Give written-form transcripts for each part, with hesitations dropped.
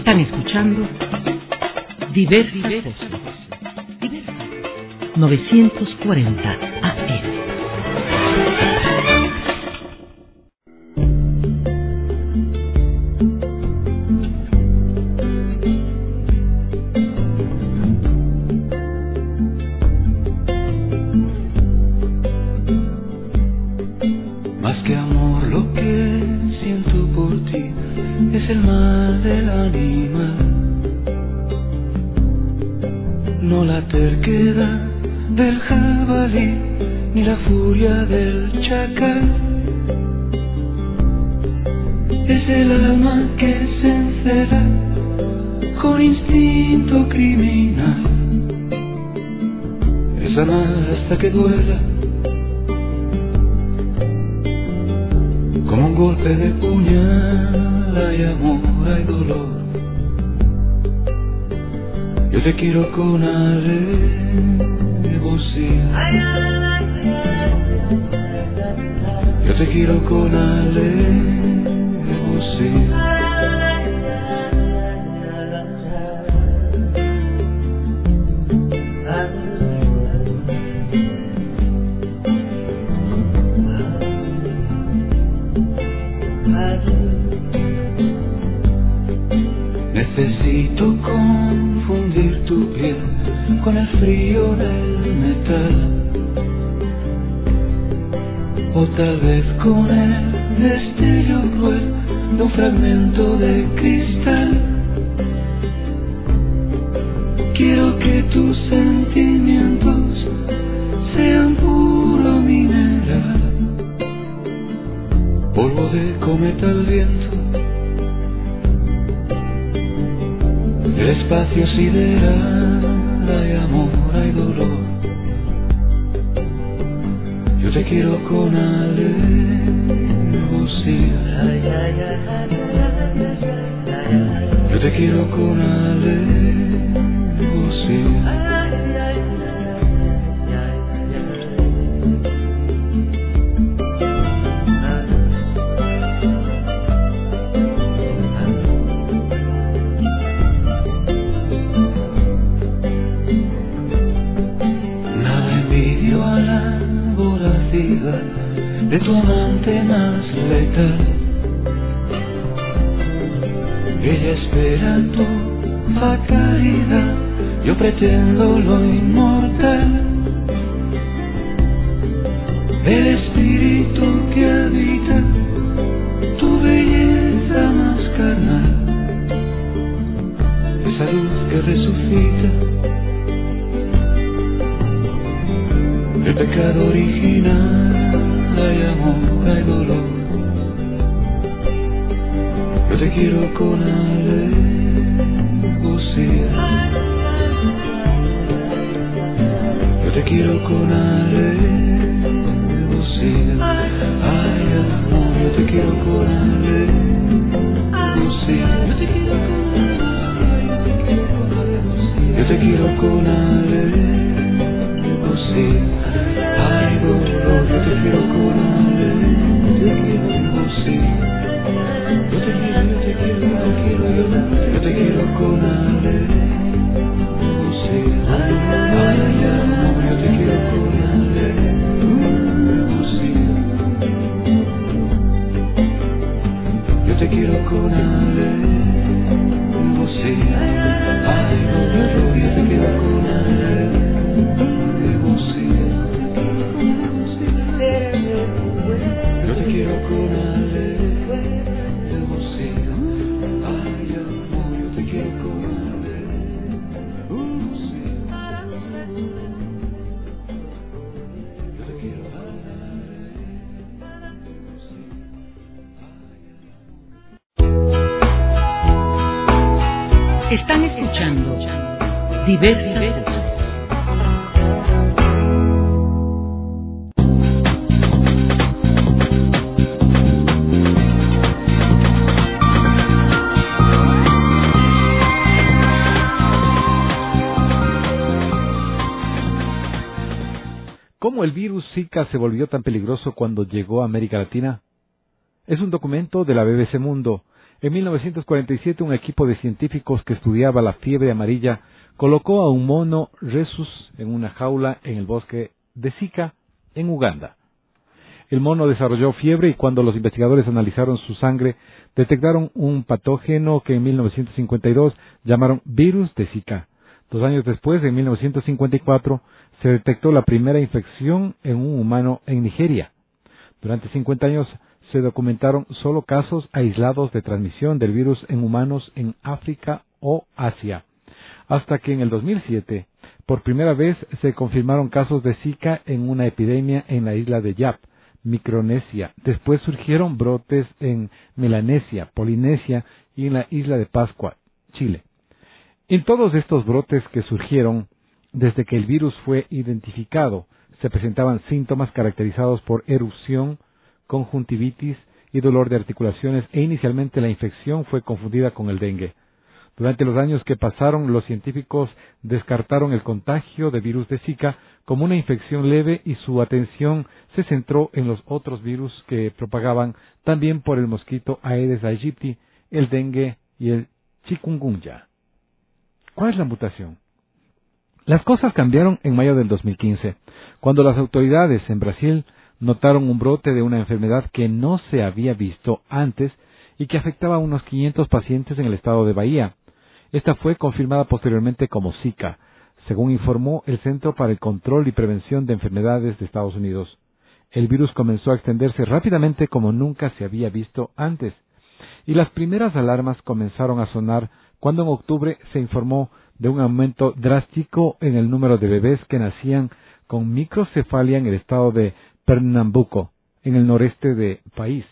Están escuchando Diversos 940 AM. Más que amor, lo que siento por ti es el mal del animal, no la terquedad del jabalí ni la furia del chacal. Es el alma que se encela con instinto criminal, es amar hasta que duela, como un golpe de puñal. Hay amor, hay dolor. Yo te quiero con alevosía. Yo te quiero con alevosía. Necesito confundir tu piel con el frío del metal, o tal vez con el destello cruel de un fragmento de cristal. Quiero que tus sentimientos sean puro mineral, polvo de cometa al viento, el espacio sideral. Hay amor, hay dolor. Yo te quiero con alevosía. Yo te quiero con alevosía. De tu amante más letal, ella espera tu fatalidad, yo pretendo lo inmortal, el espíritu que habita tu belleza más carnal, esa luz que resucita el pecado original. Hay amor, hay dolor. Yo te quiero con alevosía. Yo te quiero con alevosía. Ay, amor, yo te quiero con alevosía. Yo te quiero con alevosía. Ay, dolor, yo te quiero con alevosía. Yo te quiero con alevosía. Ay, amor, yo te quiero con alevosía. Yo te quiero con alevosía. Ay, dolor, yo te quiero con alevosía. Yo te quiero con alevosía. Ay, amor, yo te quiero con alevosía. Yo te quiero con alevosía. Están escuchando Diversos. ¿Cómo el virus Zika se volvió tan peligroso cuando llegó a América Latina? Es un documento de la BBC Mundo, En 1947, un equipo de científicos que estudiaba la fiebre amarilla colocó a un mono rhesus en una jaula en el bosque de Zika, en Uganda. El mono desarrolló fiebre y cuando los investigadores analizaron su sangre, detectaron un patógeno que en 1952 llamaron virus de Zika. 2 años después, en 1954, se detectó la primera infección en un humano en Nigeria. Durante 50 años se documentaron solo casos aislados de transmisión del virus en humanos en África o Asia, hasta que en el 2007, por primera vez, se confirmaron casos de Zika en una epidemia en la isla de Yap, Micronesia. Después surgieron brotes en Melanesia, Polinesia y en la isla de Pascua, Chile. En todos estos brotes que surgieron, desde que el virus fue identificado, se presentaban síntomas caracterizados por erupción, conjuntivitis y dolor de articulaciones e inicialmente la infección fue confundida con el dengue. Durante los años que pasaron, los científicos descartaron el contagio de virus de Zika como una infección leve y su atención se centró en los otros virus que propagaban también por el mosquito Aedes aegypti, el dengue y el chikungunya. ¿Cuál es la mutación? Las cosas cambiaron en mayo del 2015, cuando las autoridades en Brasil notaron un brote de una enfermedad que no se había visto antes y que afectaba a unos 500 pacientes en el estado de Bahía. Esta fue confirmada posteriormente como Zika, según informó el Centro para el Control y Prevención de Enfermedades de Estados Unidos. El virus comenzó a extenderse rápidamente como nunca se había visto antes, y las primeras alarmas comenzaron a sonar cuando en octubre se informó de un aumento drástico en el número de bebés que nacían con microcefalia en el estado de Pernambuco, en el noreste del país.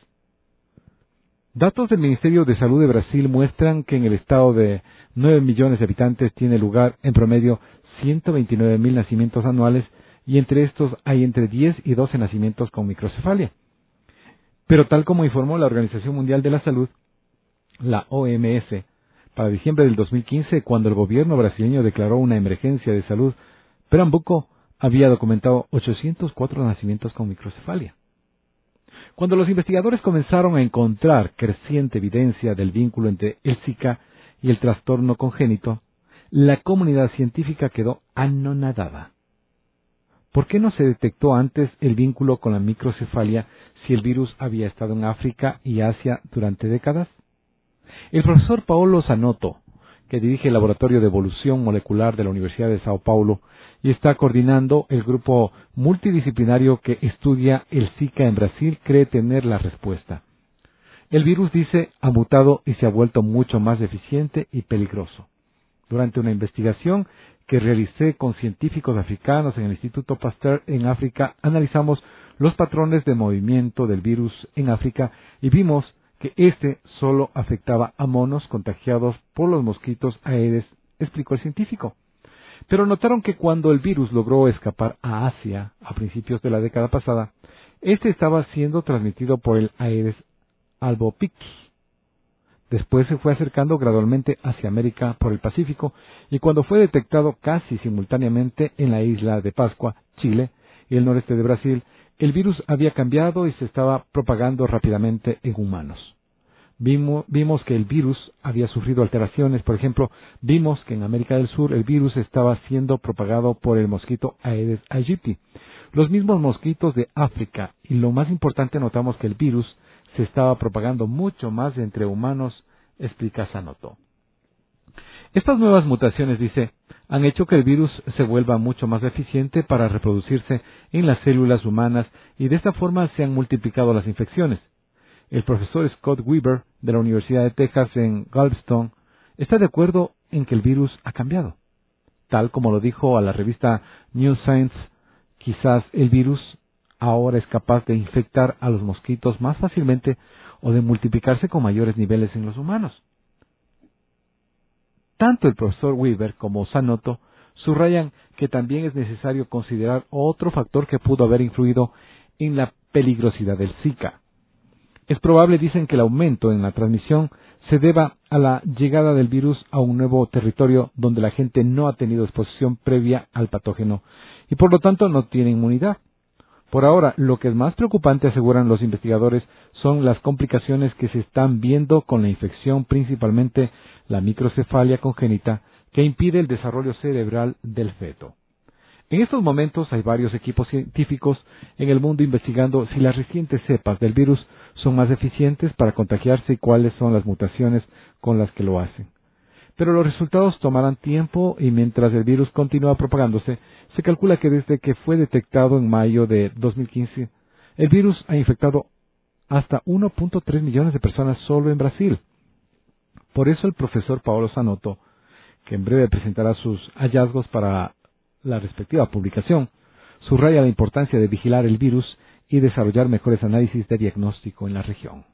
Datos del Ministerio de Salud de Brasil muestran que en el estado de 9 millones de habitantes tiene lugar en promedio 129.000 nacimientos anuales y entre estos hay entre 10 y 12 nacimientos con microcefalia. Pero tal como informó la Organización Mundial de la Salud, la OMS, para diciembre del 2015, cuando el gobierno brasileño declaró una emergencia de salud, Pernambuco había documentado 804 nacimientos con microcefalia. Cuando los investigadores comenzaron a encontrar creciente evidencia del vínculo entre el Zika y el trastorno congénito, la comunidad científica quedó anonadada. ¿Por qué no se detectó antes el vínculo con la microcefalia si el virus había estado en África y Asia durante décadas? El profesor Paolo Zanotto, que dirige el Laboratorio de Evolución Molecular de la Universidad de Sao Paulo y está coordinando el grupo multidisciplinario que estudia el Zika en Brasil, cree tener la respuesta. El virus, dice, ha mutado y se ha vuelto mucho más eficiente y peligroso. Durante una investigación que realicé con científicos africanos en el Instituto Pasteur en África, analizamos los patrones de movimiento del virus en África y vimos que este solo afectaba a monos contagiados por los mosquitos Aedes, explicó el científico. Pero notaron que cuando el virus logró escapar a Asia a principios de la década pasada, este estaba siendo transmitido por el Aedes albopictus. Después se fue acercando gradualmente hacia América por el Pacífico y cuando fue detectado casi simultáneamente en la isla de Pascua, Chile y el noreste de Brasil, el virus había cambiado y se estaba propagando rápidamente en humanos. Vimos que el virus había sufrido alteraciones. Por ejemplo, vimos que en América del Sur el virus estaba siendo propagado por el mosquito Aedes aegypti, los mismos mosquitos de África, y lo más importante, notamos que el virus se estaba propagando mucho más entre humanos, explica Zanotto. Estas nuevas mutaciones, dice, han hecho que el virus se vuelva mucho más eficiente para reproducirse en las células humanas y de esta forma se han multiplicado las infecciones. El profesor Scott Weber, de la Universidad de Texas en Galveston, está de acuerdo en que el virus ha cambiado. Tal como lo dijo a la revista New Science, quizás el virus ahora es capaz de infectar a los mosquitos más fácilmente o de multiplicarse con mayores niveles en los humanos. Tanto el profesor Weber como Zanotto subrayan que también es necesario considerar otro factor que pudo haber influido en la peligrosidad del Zika. Es probable, dicen, que el aumento en la transmisión se deba a la llegada del virus a un nuevo territorio donde la gente no ha tenido exposición previa al patógeno y por lo tanto no tiene inmunidad. Por ahora, lo que es más preocupante, aseguran los investigadores, son las complicaciones que se están viendo con la infección, principalmente la microcefalia congénita, que impide el desarrollo cerebral del feto. En estos momentos hay varios equipos científicos en el mundo investigando si las recientes cepas del virus son más eficientes para contagiarse y cuáles son las mutaciones con las que lo hacen. Pero los resultados tomarán tiempo y mientras el virus continúa propagándose, se calcula que desde que fue detectado en mayo de 2015, el virus ha infectado hasta 1.3 millones de personas solo en Brasil. Por eso el profesor Paolo Zanotto, que en breve presentará sus hallazgos para la respectiva publicación, subraya la importancia de vigilar el virus y desarrollar mejores análisis de diagnóstico en la región.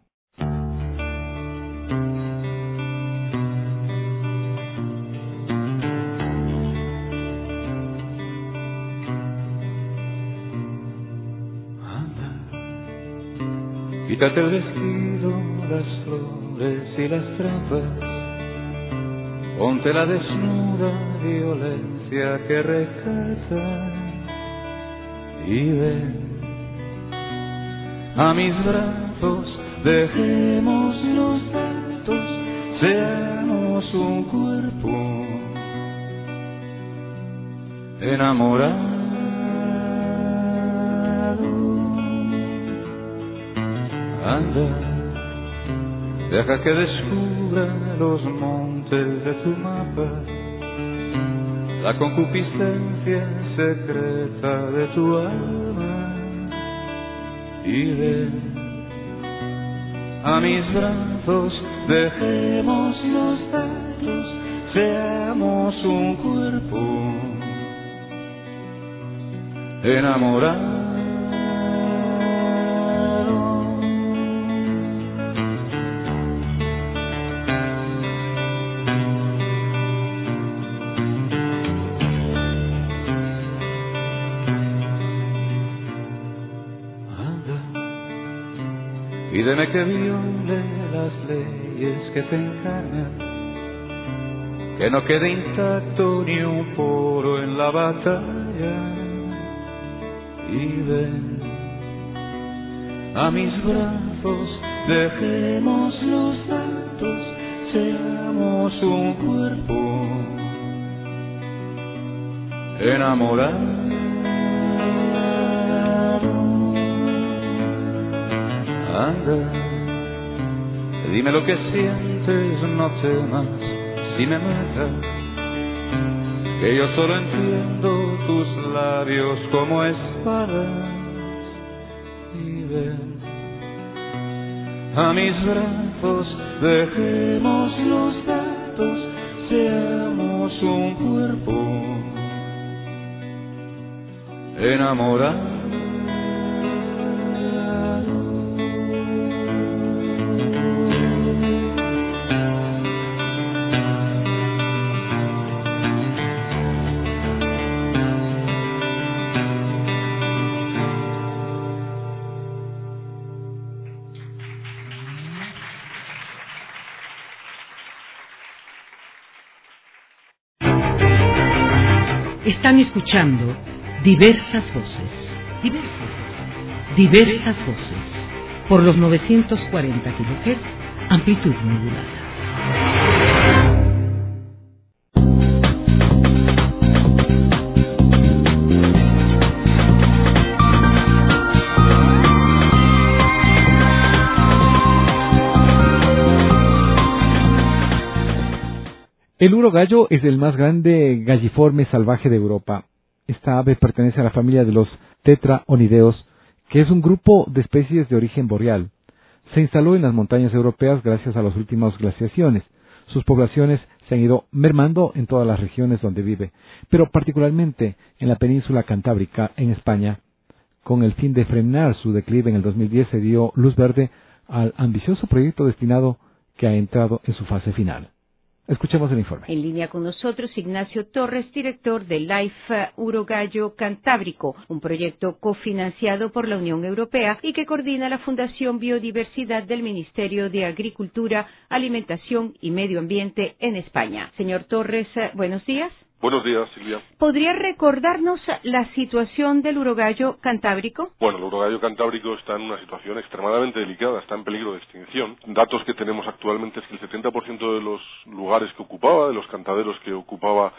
Quítate el vestido, las flores y las trampas, ponte la desnuda violencia que recata y ven a mis brazos, dejemos los datos, seamos un cuerpo enamorado. Anda, deja que descubra los montes de tu mapa, la concupiscencia secreta de tu alma, y ven a mis brazos, dejemos los datos, seamos un cuerpo enamorado. Pídeme que viole las leyes que te encarnan, que no quede intacto ni un poro en la batalla, y ven a mis brazos, dejemos los datos, seamos un cuerpo enamorado. Anda, dime lo que sientes, no temas si me matas, que yo solo entiendo tus labios como espadas, y ven a mis brazos, dejemos los datos, seamos un cuerpo enamorado. Están escuchando diversas voces, diversas voces, por los 940 kHz, amplitud modulada. El urogallo es el más grande galliforme salvaje de Europa. Esta ave pertenece a la familia de los tetraonideos, que es un grupo de especies de origen boreal. Se instaló en las montañas europeas gracias a las últimas glaciaciones. Sus poblaciones se han ido mermando en todas las regiones donde vive, pero particularmente en la península cantábrica, en España. Con el fin de frenar su declive en el 2010 se dio luz verde al ambicioso proyecto destinado que ha entrado en su fase final. Escuchemos el informe. En línea con nosotros, Ignacio Torres, director de LIFE Urogallo Cantábrico, un proyecto cofinanciado por la Unión Europea y que coordina la Fundación Biodiversidad del Ministerio de Agricultura, Alimentación y Medio Ambiente en España. Señor Torres, buenos días. Buenos días, Silvia. ¿Podría recordarnos la situación del urogallo cantábrico? Bueno, el urogallo cantábrico está en una situación extremadamente delicada, está en peligro de extinción. Datos que tenemos actualmente es que el 70% de los lugares que ocupaba, de los cantaderos que ocupaba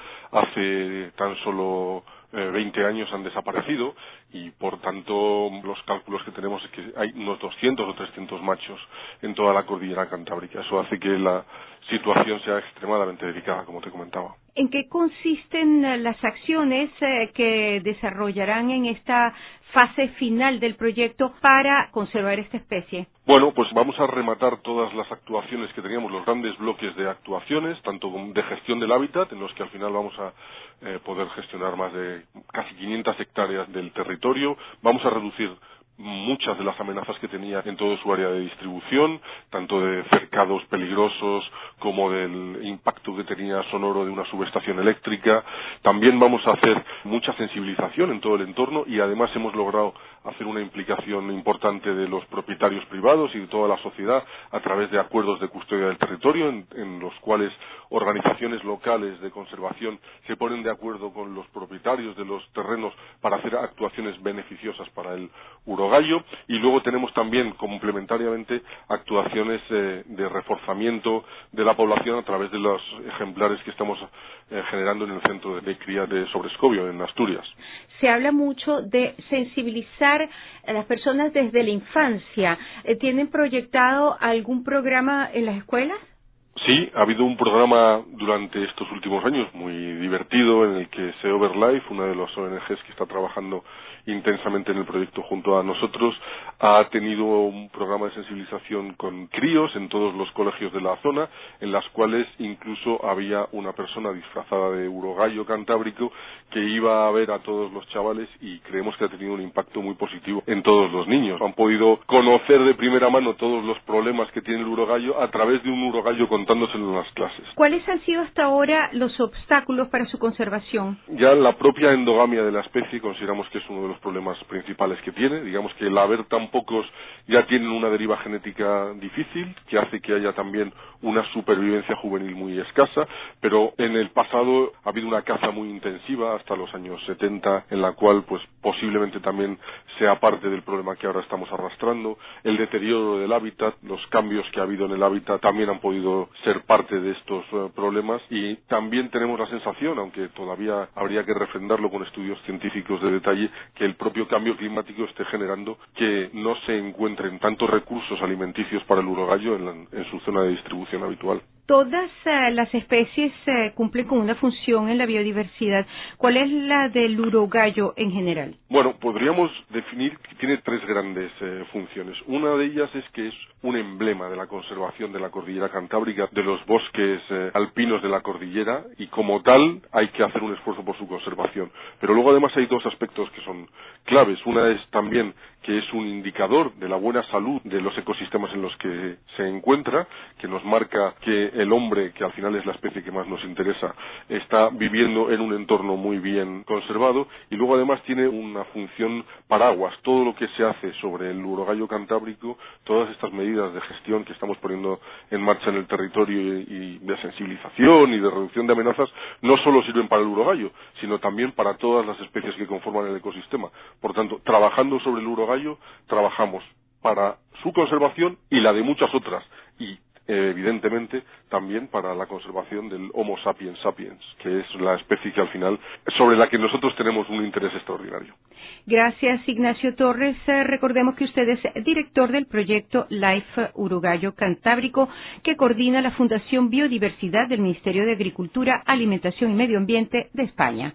hace tan solo 20 años han desaparecido y por tanto los cálculos que tenemos es que hay unos 200 o 300 machos en toda la cordillera cantábrica. Eso hace que la situación sea extremadamente delicada, como te comentaba. ¿En qué consisten las acciones que desarrollarán en esta fase final del proyecto para conservar esta especie? Bueno, pues vamos a rematar todas las actuaciones que teníamos, los grandes bloques de actuaciones, tanto de gestión del hábitat, en los que al final vamos a poder gestionar más de casi 500 hectáreas del territorio. Vamos a reducir muchas de las amenazas que tenía en todo su área de distribución, tanto de cercados peligrosos como del impacto que tenía sonoro de una subestación eléctrica. También vamos a hacer mucha sensibilización en todo el entorno y además hemos logrado hacer una implicación importante de los propietarios privados y de toda la sociedad a través de acuerdos de custodia del territorio en los cuales organizaciones locales de conservación se ponen de acuerdo con los propietarios de los terrenos para hacer actuaciones beneficiosas para el urogallo, y luego tenemos también complementariamente actuaciones de reforzamiento de la población a través de los ejemplares que estamos generando en el centro de cría de Sobrescobio, en Asturias. Se habla mucho de sensibilizar a las personas desde la infancia. ¿Tienen proyectado algún programa en las escuelas? Sí, ha habido un programa durante estos últimos años muy divertido en el que Save Over Life, una de las ONGs que está trabajando intensamente en el proyecto junto a nosotros, ha tenido un programa de sensibilización con críos en todos los colegios de la zona, en las cuales incluso había una persona disfrazada de urogallo cantábrico que iba a ver a todos los chavales, y creemos que ha tenido un impacto muy positivo en todos los niños. Han podido conocer de primera mano todos los problemas que tiene el urogallo a través de un urogallo contándoselo en las clases. ¿Cuáles han sido hasta ahora los obstáculos para su conservación? Ya la propia endogamia de la especie consideramos que es uno de los problemas principales que tiene. Digamos que el haber tan pocos ya tienen una deriva genética difícil, que hace que haya también una supervivencia juvenil muy escasa, pero en el pasado ha habido una caza muy intensiva hasta los años 70, en la cual pues posiblemente también sea parte del problema que ahora estamos arrastrando. El deterioro del hábitat, los cambios que ha habido en el hábitat también han podido ser parte de estos problemas, y también tenemos la sensación, aunque todavía habría que refrendarlo con estudios científicos de detalle, que el propio cambio climático esté generando que no se encuentren tantos recursos alimenticios para el urogallo en su zona de distribución habitual. Todas las especies cumplen con una función en la biodiversidad. ¿Cuál es la del urogallo en general? Bueno, podríamos definir que tiene tres grandes funciones. Una de ellas es que es un emblema de la conservación de la cordillera cantábrica, de los bosques alpinos de la cordillera, y como tal hay que hacer un esfuerzo por su conservación. Pero luego además hay dos aspectos que son claves. Una es también que es un indicador de la buena salud de los ecosistemas en los que se encuentra, que nos marca que el hombre, que al final es la especie que más nos interesa, está viviendo en un entorno muy bien conservado, y luego además tiene una función paraguas. Todo lo que se hace sobre el urogallo cantábrico, todas estas medidas de gestión que estamos poniendo en marcha en el territorio y de sensibilización y de reducción de amenazas, no solo sirven para el urogallo, sino también para todas las especies que conforman el ecosistema. Por tanto, trabajando sobre el urogallo, trabajamos para su conservación y la de muchas otras, y evidentemente también para la conservación del Homo sapiens sapiens, que es la especie que al final sobre la que nosotros tenemos un interés extraordinario. Gracias, Ignacio Torres. Recordemos que usted es director del proyecto Life Urogallo Cantábrico, que coordina la Fundación Biodiversidad del Ministerio de Agricultura, Alimentación y Medio Ambiente de España.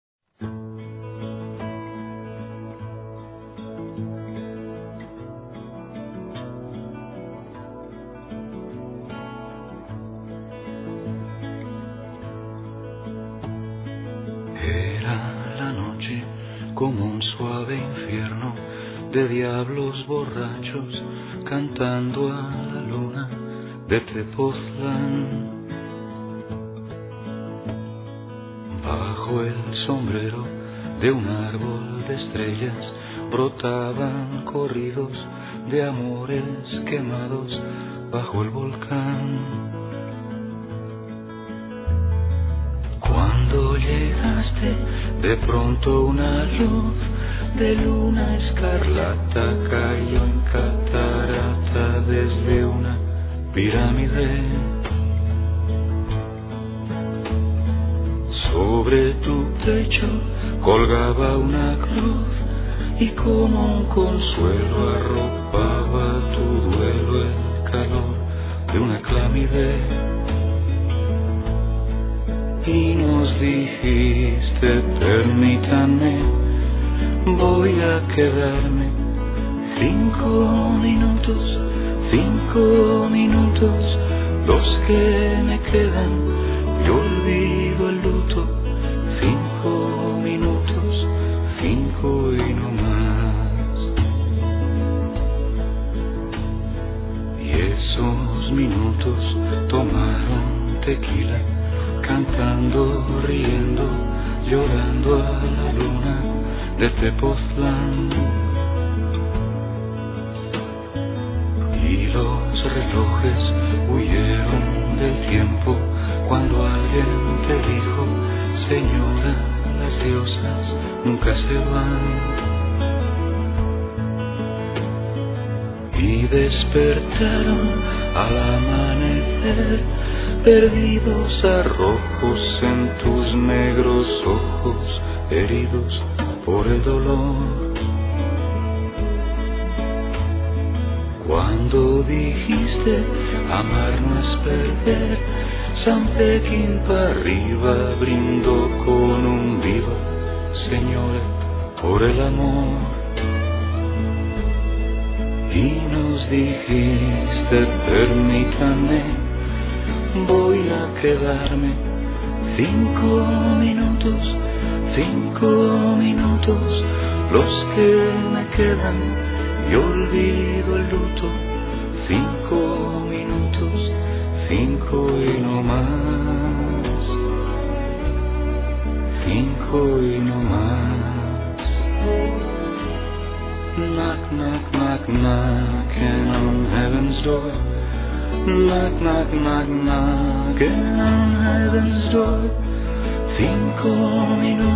Como un suave infierno de diablos borrachos cantando a la luna de Tepoztlán. Bajo el sombrero de un árbol de estrellas brotaban corridos de amores quemados bajo el volcán. Cuando Cuando llegaste, de pronto una luz de luna escarlata cayó en catarata desde una pirámide. Sobre tu pecho colgaba una cruz y como un consuelo arropaba tu duelo el calor de una clámide. Y nos dijiste, permítame, voy a quedarme 5 minutos, los que me quedan, yo olvido el luto. 5 minutos, 5 y no más. Y esos minutos tomaron tequila, cantando, riendo, llorando a la luna de Tepoztlán. Y los relojes huyeron del tiempo cuando alguien te dijo, señora, las diosas nunca se van. Y despertaron al amanecer, perdidos a rojos en tus negros ojos, heridos por el dolor. Cuando dijiste, amar no es perder, San Pekín para arriba brindó con un viva, señora, por el amor. Y nos dijiste, permítame, voy a quedarme 5 minutos, los que me quedan, yo olvido el luto. 5 minutos, 5 y no más, 5 y no más. Knock, knock, knock, knocking on heaven's door. Knock, knock, knock, knocking on heaven's door. 5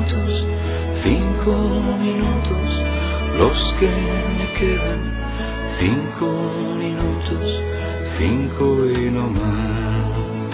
minutos, los que me quedan. 5 minutos, 5 y no más.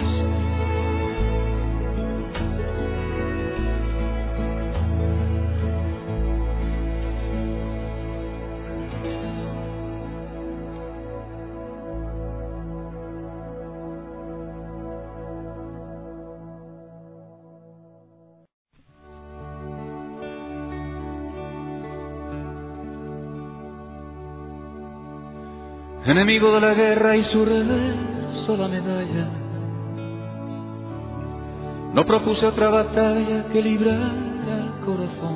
Enemigo de la guerra y su reverso la medalla, no propuse otra batalla que librar al corazón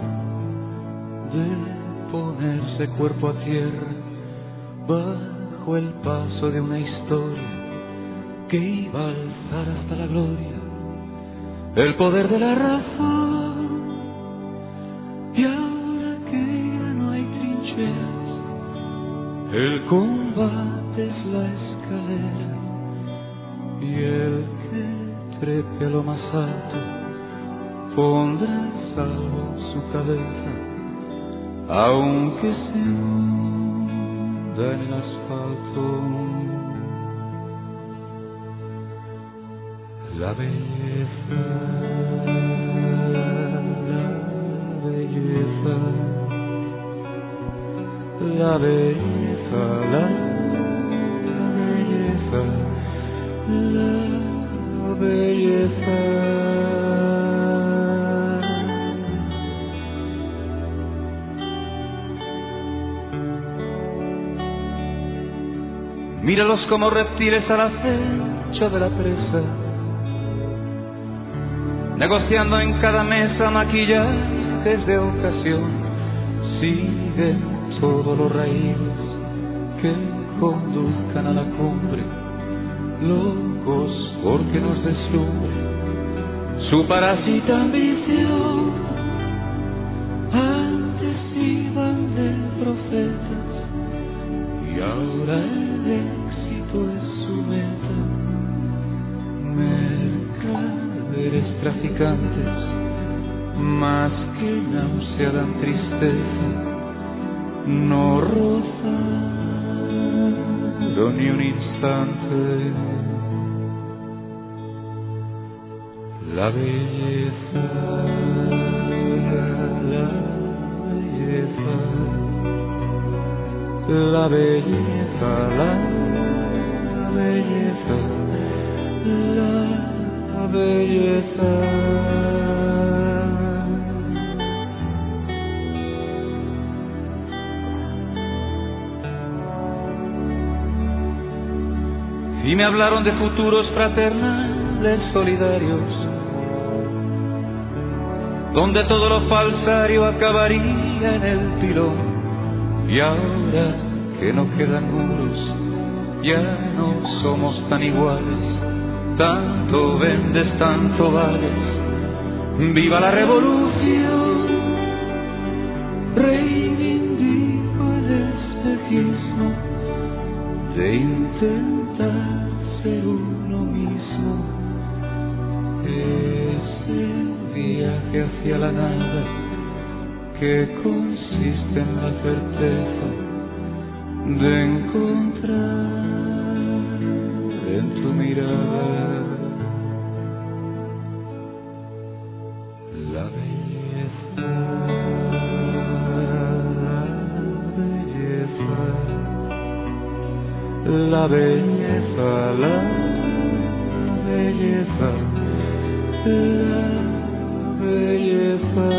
de ponerse cuerpo a tierra bajo el paso de una historia que iba a alzar hasta la gloria el poder de la razón. Y ahora que ya no hay trincheras, el combate es la escalera, y el que trepe a lo más alto pondrá en salvo su cabeza, aunque se hunda en el asfalto. La belleza, la belleza, la belleza, la belleza, la belleza. Míralos como reptiles al acecho de la presa, negociando en cada mesa maquillajes de ocasión. Siguen todos los raíles que conduzcan a la cumbre, locos porque nos deslumbre su parásita ambición. Antes iban de profetas y ahora el éxito es su meta. Mercaderes traficantes más que náusea dan tristeza, no rozaron ni un instante la belleza, la belleza, la belleza, la belleza. Y me hablaron de futuros fraternales solidarios, donde todo lo falsario acabaría en el pilón. Y ahora que no quedan muros, ya no somos tan iguales, tanto vendes, tanto vales. ¡Viva la revolución! Reivindico el espejismo de intentar ser uno mismo. Ese viaje hacia la nada que consiste en la certeza de encontrar en tu mirada la belleza, la belleza, la belleza, la belleza.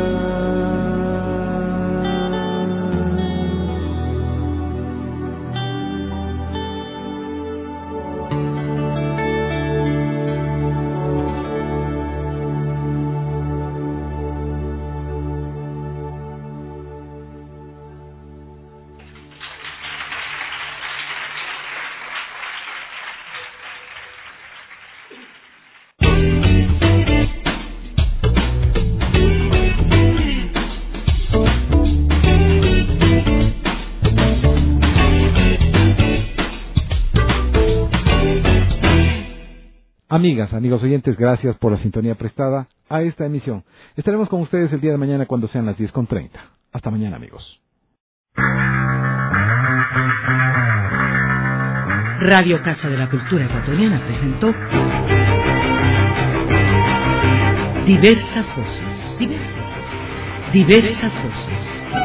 Amigas, amigos oyentes, gracias por la sintonía prestada a esta emisión. Estaremos con ustedes el día de mañana cuando sean las 10:30. Hasta mañana, amigos. Radio Casa de la Cultura Ecuatoriana presentó Diversas Voces. Diversas Voces.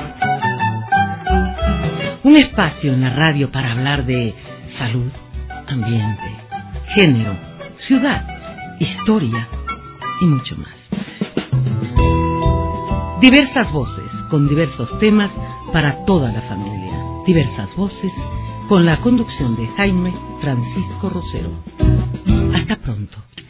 Un espacio en la radio para hablar de salud, ambiente, género, ciudad, historia y mucho más. Diversas voces con diversos temas para toda la familia. Diversas voces con la conducción de Jaime Francisco Rosero. Hasta pronto.